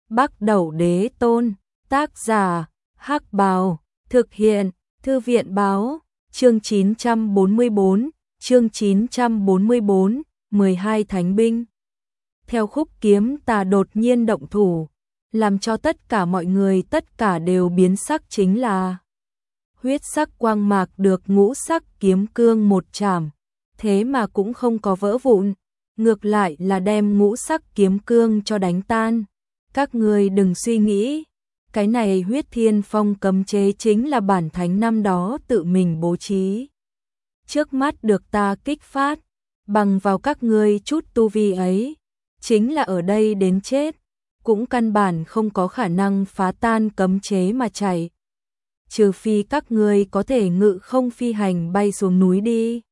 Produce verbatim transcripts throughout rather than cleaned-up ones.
Bắc Đẩu Đế Tôn, tác giả, Hắc Bào, thực hiện, Thư viện báo, chương chín trăm bốn mươi bốn, chương chín trăm bốn mươi bốn, mười hai Thánh binh. Theo khúc kiếm tà đột nhiên động thủ, làm cho tất cả mọi người tất cả đều biến sắc chính là huyết sắc quang mạc được ngũ sắc kiếm cương một chảm, thế mà cũng không có vỡ vụn, ngược lại là đem ngũ sắc kiếm cương cho đánh tan. Các người đừng suy nghĩ, cái này huyết thiên phong cấm chế chính là bản thánh năm đó tự mình bố trí. Trước mắt được ta kích phát, bằng vào các ngươi chút tu vi ấy, chính là ở đây đến chết, cũng căn bản không có khả năng phá tan cấm chế mà chạy. Trừ phi các ngươi có thể ngự không phi hành bay xuống núi đi.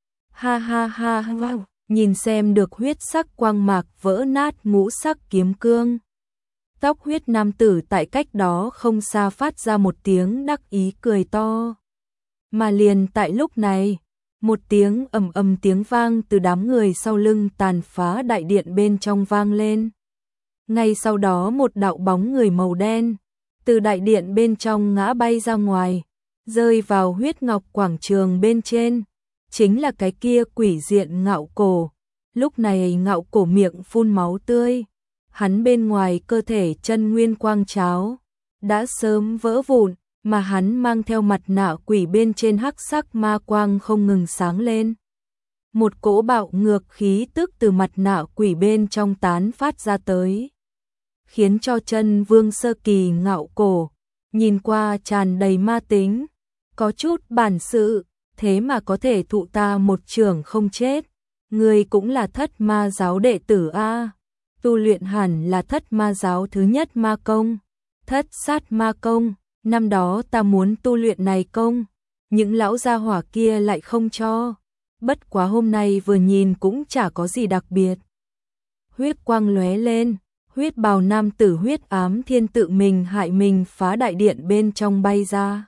Ha ha ha ha, nhìn xem được huyết sắc quang mạc vỡ nát ngũ sắc kiếm cương. Tóc huyết nam tử tại cách đó không xa phát ra một tiếng đắc ý cười to. Mà liền tại lúc này, một tiếng ầm ầm tiếng vang từ đám người sau lưng tàn phá đại điện bên trong vang lên. Ngay sau đó một đạo bóng người màu đen từ đại điện bên trong ngã bay ra ngoài, rơi vào huyết ngọc quảng trường bên trên, chính là cái kia quỷ diện Ngạo Cổ. Lúc này Ngạo Cổ miệng phun máu tươi, hắn bên ngoài cơ thể chân nguyên quang cháo đã sớm vỡ vụn, mà hắn mang theo mặt nạ quỷ bên trên hắc sắc ma quang không ngừng sáng lên. Một cỗ bạo ngược khí tức từ mặt nạ quỷ bên trong tán phát ra tới, khiến cho chân vương sơ kỳ Ngạo Cổ nhìn qua tràn đầy ma tính, có chút bản sự, thế mà có thể thụ ta một trường không chết. Người cũng là thất ma giáo đệ tử a, tu luyện hẳn là thất ma giáo thứ nhất ma công, thất sát ma công. Năm đó ta muốn tu luyện này công, những lão gia hỏa kia lại không cho, bất quá hôm nay vừa nhìn cũng chả có gì đặc biệt. Huyết quang lóe lên, huyết bào nam tử huyết ám thiên tự mình hại mình phá đại điện bên trong bay ra,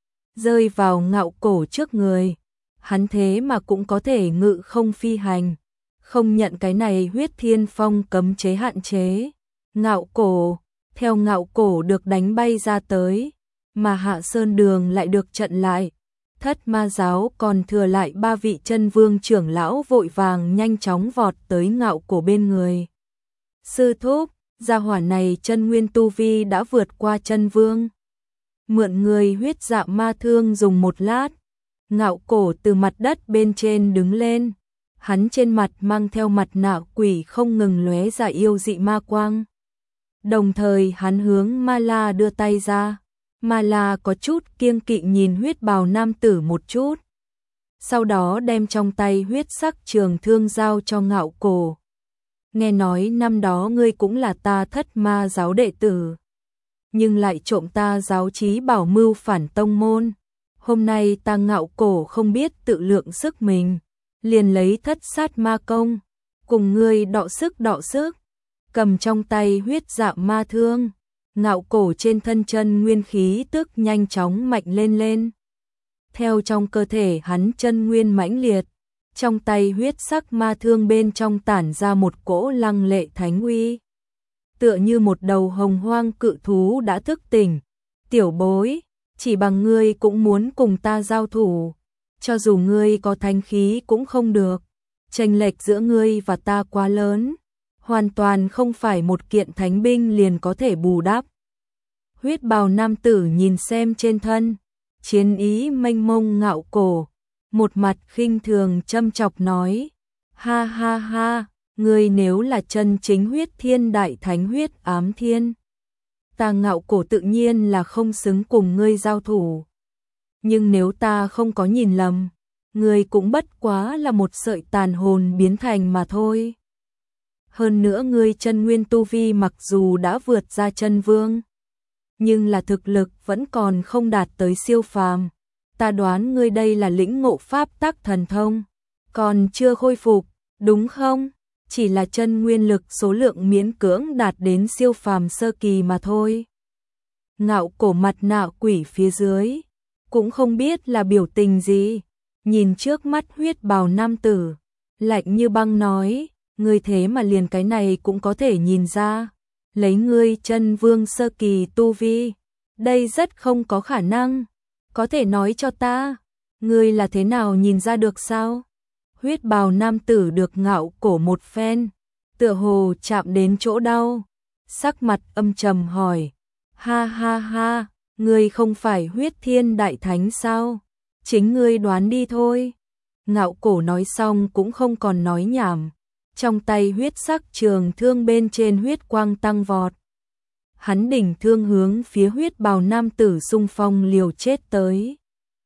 rơi vào Ngạo Cổ trước người. Hắn thế mà cũng có thể ngự không phi hành, không nhận cái này huyết thiên phong cấm chế hạn chế. Ngạo Cổ, theo Ngạo Cổ được đánh bay ra tới, mà Hạ Sơn Đường lại được chặn lại. Thất ma giáo còn thừa lại ba vị chân vương trưởng lão vội vàng nhanh chóng vọt tới Ngạo Cổ bên người. Sư thúc, gia hỏa này chân nguyên tu vi đã vượt qua chân vương. Mượn người huyết dạ ma thương dùng một lát, Ngạo Cổ từ mặt đất bên trên đứng lên, hắn trên mặt mang theo mặt nạ quỷ không ngừng lóe ra yêu dị ma quang. Đồng thời hắn hướng Ma La đưa tay ra, Ma La có chút kiêng kỵ nhìn huyết bào nam tử một chút, sau đó đem trong tay huyết sắc trường thương giao cho Ngạo Cổ. Nghe nói năm đó ngươi cũng là ta thất ma giáo đệ tử, nhưng lại trộm ta giáo chí bảo mưu phản tông môn. Hôm nay ta Ngạo Cổ không biết tự lượng sức mình, liền lấy thất sát ma công, cùng ngươi đọ sức đọ sức. Cầm trong tay huyết dạ ma thương, Ngạo Cổ trên thân chân nguyên khí tức nhanh chóng mạnh lên lên. Theo trong cơ thể hắn chân nguyên mãnh liệt, trong tay huyết sắc ma thương bên trong tản ra một cỗ lăng lệ thánh uy, tựa như một đầu hồng hoang cự thú đã thức tỉnh. Tiểu bối, chỉ bằng ngươi cũng muốn cùng ta giao thủ, cho dù ngươi có thánh khí cũng không được, chênh lệch giữa ngươi và ta quá lớn, hoàn toàn không phải một kiện thánh binh liền có thể bù đắp. Huyết bào nam tử nhìn xem trên thân chiến ý mênh mông Ngạo Cổ, một mặt khinh thường châm chọc nói: ha ha ha, ngươi nếu là chân chính huyết thiên đại thánh huyết ám thiên, ta Ngạo Cổ tự nhiên là không xứng cùng ngươi giao thủ. Nhưng nếu ta không có nhìn lầm, ngươi cũng bất quá là một sợi tàn hồn biến thành mà thôi. Hơn nữa ngươi chân nguyên tu vi mặc dù đã vượt ra chân vương, nhưng là thực lực vẫn còn không đạt tới siêu phàm. Ta đoán ngươi đây là lĩnh ngộ pháp tắc thần thông, còn chưa khôi phục, đúng không? Chỉ là chân nguyên lực số lượng miễn cưỡng đạt đến siêu phàm sơ kỳ mà thôi. Ngạo Cổ mặt nạ quỷ phía dưới cũng không biết là biểu tình gì, nhìn trước mắt huyết bào nam tử, lạnh như băng nói: ngươi thế mà liền cái này cũng có thể nhìn ra, lấy ngươi chân vương sơ kỳ tu vi, đây rất không có khả năng, có thể nói cho ta, ngươi là thế nào nhìn ra được sao? Huyết bào nam tử được Ngạo Cổ một phen, tựa hồ chạm đến chỗ đau, sắc mặt âm trầm hỏi, ha ha ha, ngươi không phải Huyết Thiên Đại Thánh sao? Chính ngươi đoán đi thôi. Ngạo Cổ nói xong cũng không còn nói nhảm, trong tay huyết sắc trường thương bên trên huyết quang tăng vọt. Hắn đỉnh thương hướng phía huyết bào nam tử xung phong liều chết tới.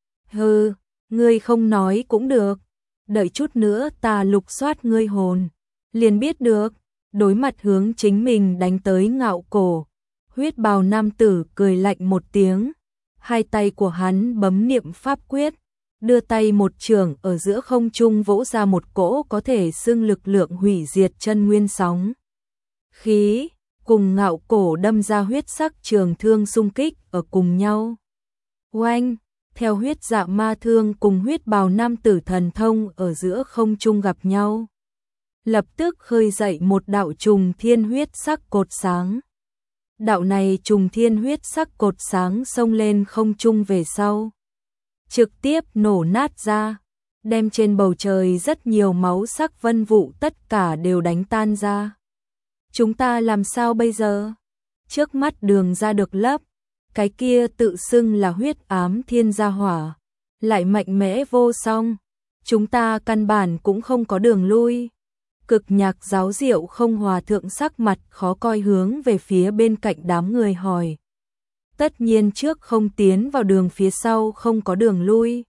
Hừ, ngươi không nói cũng được, đợi chút nữa ta lục soát ngươi hồn, liền biết được. Đối mặt hướng chính mình đánh tới Ngạo Cổ, huyết bào nam tử cười lạnh một tiếng, hai tay của hắn bấm niệm pháp quyết, đưa tay một trường ở giữa không trung vỗ ra một cỗ có thể xưng lực lượng hủy diệt chân nguyên sóng khí, cùng Ngạo Cổ đâm ra huyết sắc trường thương xung kích ở cùng nhau. Oanh, theo huyết dạ ma thương cùng huyết bào nam tử thần thông ở giữa không trung gặp nhau, lập tức khơi dậy một đạo trùng thiên huyết sắc cột sáng. Đạo này trùng thiên huyết sắc cột sáng xông lên không trung về sau, trực tiếp nổ nát ra, đem trên bầu trời rất nhiều máu sắc vân vụ tất cả đều đánh tan ra. Chúng ta làm sao bây giờ? Trước mắt đường ra được lấp, cái kia tự xưng là huyết ám thiên gia hỏa, lại mạnh mẽ vô song, chúng ta căn bản cũng không có đường lui. Cực Nhạc Giáo Diệu không hòa thượng sắc mặt khó coi hướng về phía bên cạnh đám người hỏi. Tất nhiên trước không tiến vào đường, phía sau không có đường lui.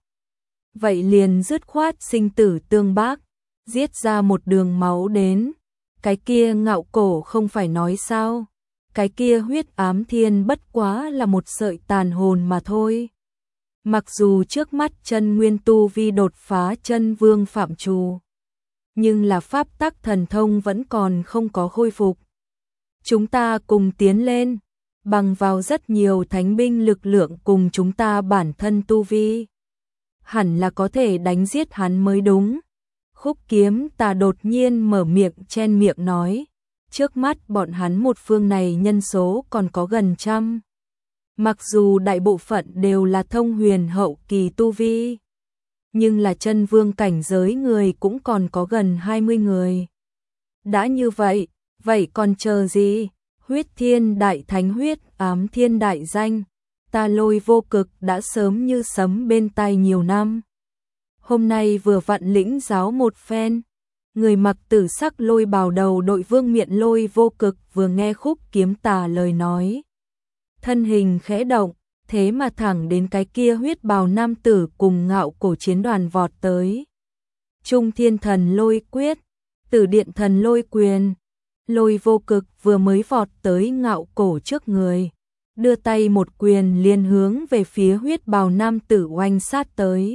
Vậy liền dứt khoát sinh tử tương bác, giết ra một đường máu đến. Cái kia Ngạo Cổ không phải nói sao, cái kia huyết ám thiên bất quá là một sợi tàn hồn mà thôi. Mặc dù trước mắt chân nguyên tu vi đột phá chân vương phạm trù, nhưng là pháp tắc thần thông vẫn còn không có khôi phục. Chúng ta cùng tiến lên, bằng vào rất nhiều thánh binh lực lượng cùng chúng ta bản thân tu vi, hẳn là có thể đánh giết hắn mới đúng. Khúc Kiếm Tà đột nhiên mở miệng chen miệng nói, trước mắt bọn hắn một phương này nhân số còn có gần trăm. Mặc dù đại bộ phận đều là thông huyền hậu kỳ tu vi, nhưng là chân vương cảnh giới người cũng còn có gần hai mươi người. Đã như vậy, vậy còn chờ gì? Huyết Thiên Đại Thánh, huyết ám thiên đại danh, ta Lôi Vô Cực đã sớm như sấm bên tai nhiều năm. Hôm nay vừa vặn lĩnh giáo một phen. Người mặc tử sắc lôi bào đầu đội vương miện Lôi Vô Cực vừa nghe Khúc Kiếm Tà lời nói, thân hình khẽ động, thế mà thẳng đến cái kia huyết bào nam tử cùng Ngạo Cổ chiến đoàn vọt tới. Trung Thiên Thần Lôi Quyết, Tử Điện Thần Lôi Quyền. Lôi Vô Cực vừa mới vọt tới Ngạo Cổ trước người, đưa tay một quyền liền hướng về phía huyết bào nam tử oanh sát tới.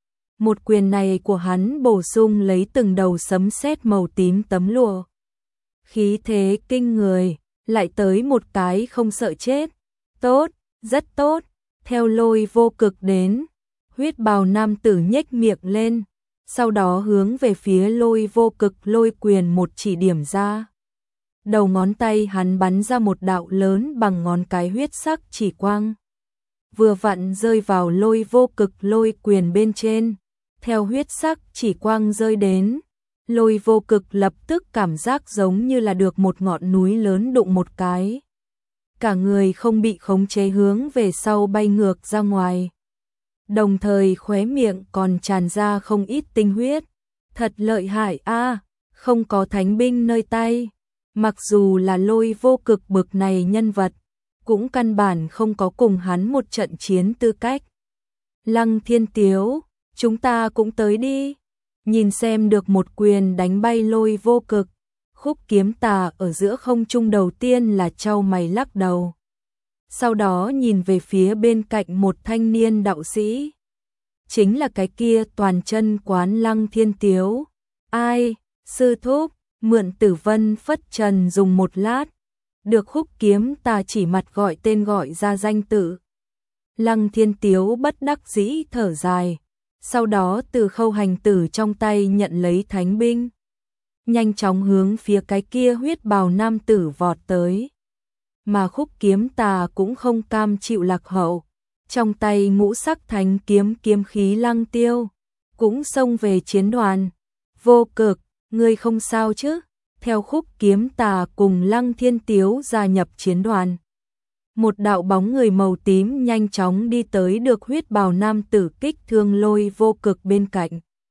Một quyền này của hắn bổ sung lấy từng đầu sấm sét màu tím tấm lụa, khí thế kinh người, lại tới một cái không sợ chết. Tốt, rất tốt. Theo Lôi Vô Cực đến, huyết bào nam tử nhếch miệng lên, sau đó hướng về phía Lôi Vô Cực lôi quyền một chỉ điểm ra. Đầu ngón tay hắn bắn ra một đạo lớn bằng ngón cái huyết sắc chỉ quang, vừa vặn rơi vào Lôi Vô Cực lôi quyền bên trên. Theo huyết sắc chỉ quang rơi đến, Lôi Vô Cực lập tức cảm giác giống như là được một ngọn núi lớn đụng một cái, cả người không bị khống chế hướng về sau bay ngược ra ngoài, đồng thời khóe miệng còn tràn ra không ít tinh huyết. Thật lợi hại a, không có thánh binh nơi tay, mặc dù là Lôi Vô Cực bực này nhân vật, cũng căn bản không có cùng hắn một trận chiến tư cách. Lăng Thiên Tiếu, chúng ta cũng tới đi. Nhìn xem được một quyền đánh bay Lôi Vô Cực, Khúc Kiếm Tà ở giữa không trung đầu tiên là chau mày lắc đầu. Sau đó nhìn về phía bên cạnh một thanh niên đạo sĩ, chính là cái kia toàn chân quán Lăng Thiên Tiếu. Ai, sư thúc, mượn Tử Vân phất trần dùng một lát, được Khúc Kiếm Tà chỉ mặt gọi tên gọi ra danh tự. Lăng Thiên Tiếu bất đắc dĩ thở dài, sau đó từ Khâu Hành Tử trong tay nhận lấy thánh binh, nhanh chóng hướng phía cái kia huyết bào nam tử vọt tới. mà Khúc Kiếm Tà cũng không cam chịu lạc hậu. Trong tay ngũ sắc thánh kiếm kiếm khí lăng tiêu, cũng xông về chiến đoàn. Vô Cực, ngươi không sao chứ? Theo Khúc Kiếm Tà cùng Lăng Thiên Tiếu gia nhập chiến đoàn. Một đạo bóng người màu tím nhanh chóng đi tới được huyết bào nam tử kích thương Lôi Vô Cực bên cạnh.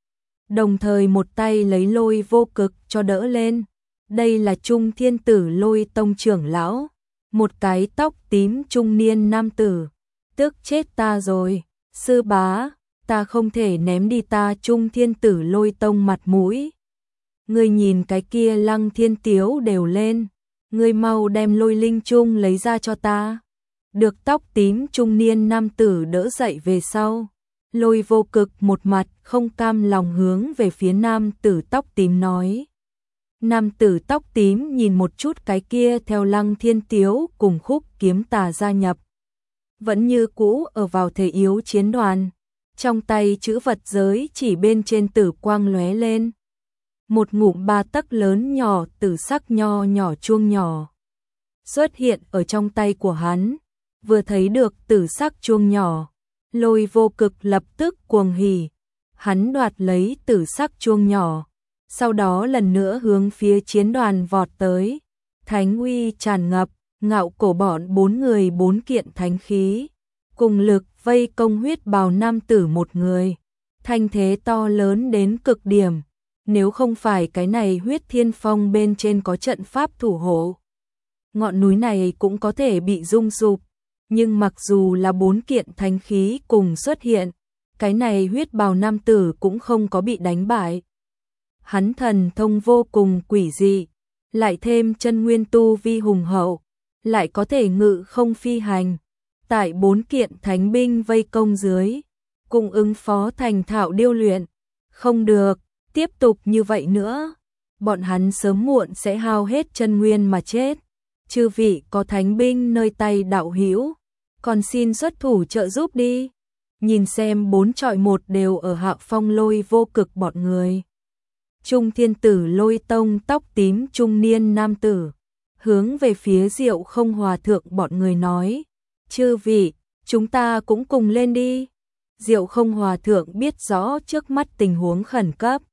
Đồng thời một tay lấy Lôi Vô Cực cho đỡ lên. Đây là Trung Thiên Tử Lôi Tông trưởng lão, một cái tóc tím trung niên nam tử. Tức chết ta rồi, sư bá, ta không thể ném đi ta Trung Thiên Tử Lôi Tông mặt mũi. Ngươi nhìn cái kia Lăng Thiên Tiếu đều lên, ngươi mau đem Lôi Linh Trung lấy ra cho ta. Được tóc tím trung niên nam tử đỡ dậy về sau, Lôi Vô Cực một mặt không cam lòng hướng về phía nam tử tóc tím nói. Nam tử tóc tím nhìn một chút cái kia theo Lăng Thiên Tiếu cùng Khúc Kiếm Tà gia nhập. Vẫn như cũ ở vào thể yếu chiến đoàn, trong tay chữ vật giới chỉ bên trên tử quang lóe lên. Một ngụm ba tấc lớn nhỏ tử sắc nho nhỏ chuông nhỏ xuất hiện ở trong tay của hắn. Vừa thấy được tử sắc chuông nhỏ, Lôi Vô Cực lập tức cuồng hỉ. Hắn đoạt lấy tử sắc chuông nhỏ, sau đó lần nữa hướng phía chiến đoàn vọt tới. Thánh uy tràn ngập, ngạo cổ bọn bốn người bốn kiện thánh khí, cùng lực vây công huyết bào nam tử một người. Thanh thế to lớn đến cực điểm, nếu không phải cái này huyết thiên phong bên trên có trận pháp thủ hộ, ngọn núi này cũng có thể bị rung sụp. Nhưng mặc dù là bốn kiện thánh khí cùng xuất hiện, cái này huyết bào nam tử cũng không có bị đánh bại. Hắn thần thông vô cùng quỷ dị, lại thêm chân nguyên tu vi hùng hậu, lại có thể ngự không phi hành. Tại bốn kiện thánh binh vây công dưới, cùng ứng phó thành thạo điêu luyện. Không được, tiếp tục như vậy nữa, bọn hắn sớm muộn sẽ hao hết chân nguyên mà chết. Chư vị có thánh binh nơi tay đạo hữu, còn xin xuất thủ trợ giúp đi. Nhìn xem bốn trọi một đều ở hạ phong Lôi Vô Cực bọn người. Trung Thiên Tử Lôi Tông tóc tím trung niên nam tử hướng về phía Diệu Không Hòa thượng bọn người nói, chư vị, chúng ta cũng cùng lên đi. Diệu Không Hòa thượng biết rõ trước mắt tình huống khẩn cấp.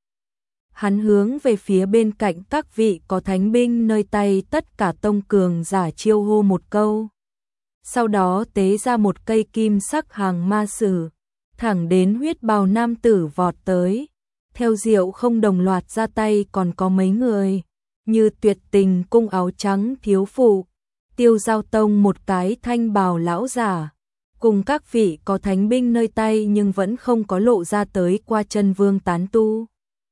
Hắn hướng về phía bên cạnh các vị có thánh binh nơi tay tất cả tông cường giả chiêu hô một câu. Sau đó tế ra một cây kim sắc hàng ma sử, thẳng đến huyết bào nam tử vọt tới. Theo Diệu Không đồng loạt ra tay còn có mấy người, như Tuyệt Tình cung áo trắng thiếu phụ, Tiêu Giao Tông một cái thanh bào lão giả, cùng các vị có thánh binh nơi tay nhưng vẫn không có lộ ra tới qua chân vương tán tu.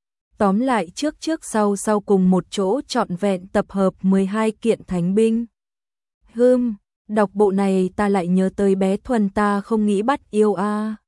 Tóm lại trước trước sau sau cùng một chỗ trọn vẹn tập hợp mười hai kiện thánh binh. Hừm, đọc bộ này ta lại nhớ tới bé Thuần ta không nghĩ bắt yêu a. À.